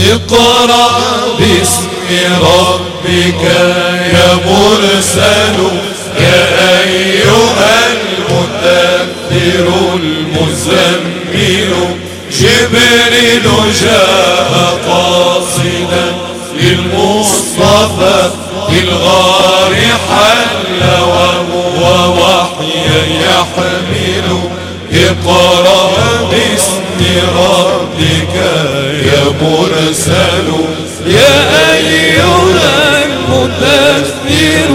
اقرأ باسم ربك يا مرسل يا أيها المدثر المزمل. جبريل جاء قاصدا للمصطفى في الغار حل وهو وحيا يحمل. اقرأ باسم ربك يا مرسل يا أيها المدثر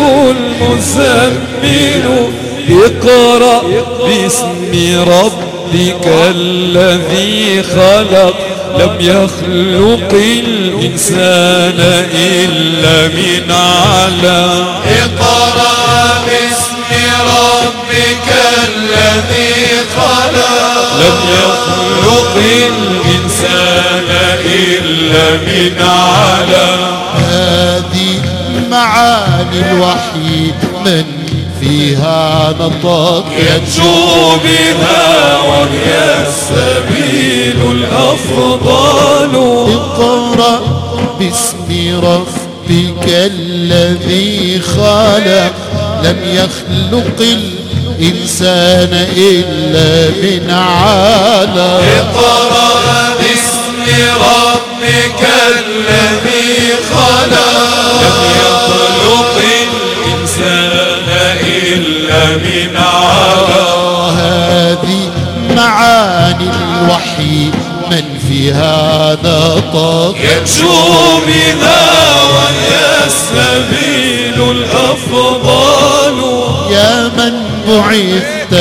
المزمل. اقرأ باسم ربك الذي خلق لم يخلق الإنسان إلا من علق. اقرأ باسم ربك الذي خلق لم يخلق الإنسان إلا من علق. هذه معاني الوحي من فيها نطق ينجو بها وهي السبيل الأفضل. اقرأ باسم ربك الذي خلق لم يخلق الإنسان إلا من علق. اقرأ باسم ربك الذي خلق لم يخلق الإنسان إلا من علق. هذه معاني الوحي من فيها نطق ينجو بها وهي السبيل الأفضل. يا من بعثت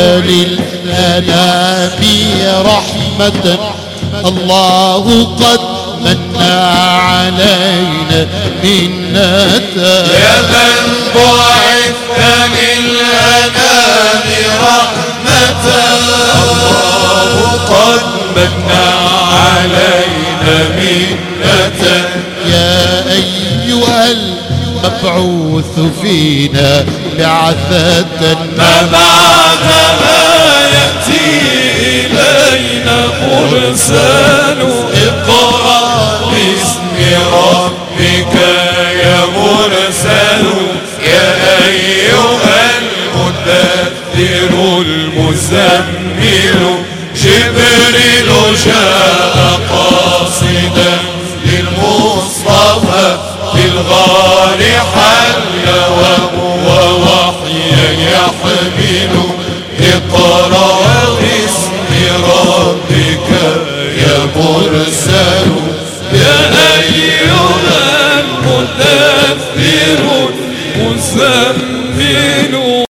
للأنام رحمة الله قد من علينا منة. يا من بعثت للأنام رحمة الله قد من علينا منة. يا أيها المبعوث فينا بعثة ما بعدها يأتي إلينا مرسل. اقرأ باسم ربك يا مرسل يا أيها المدثر المزمل. جبريل جاء قاصدا للمصطفى في الغار حل وهو وحيا يحمل. اقرأ باسم ربك يا مرسل يا أيها المدثر المزمل.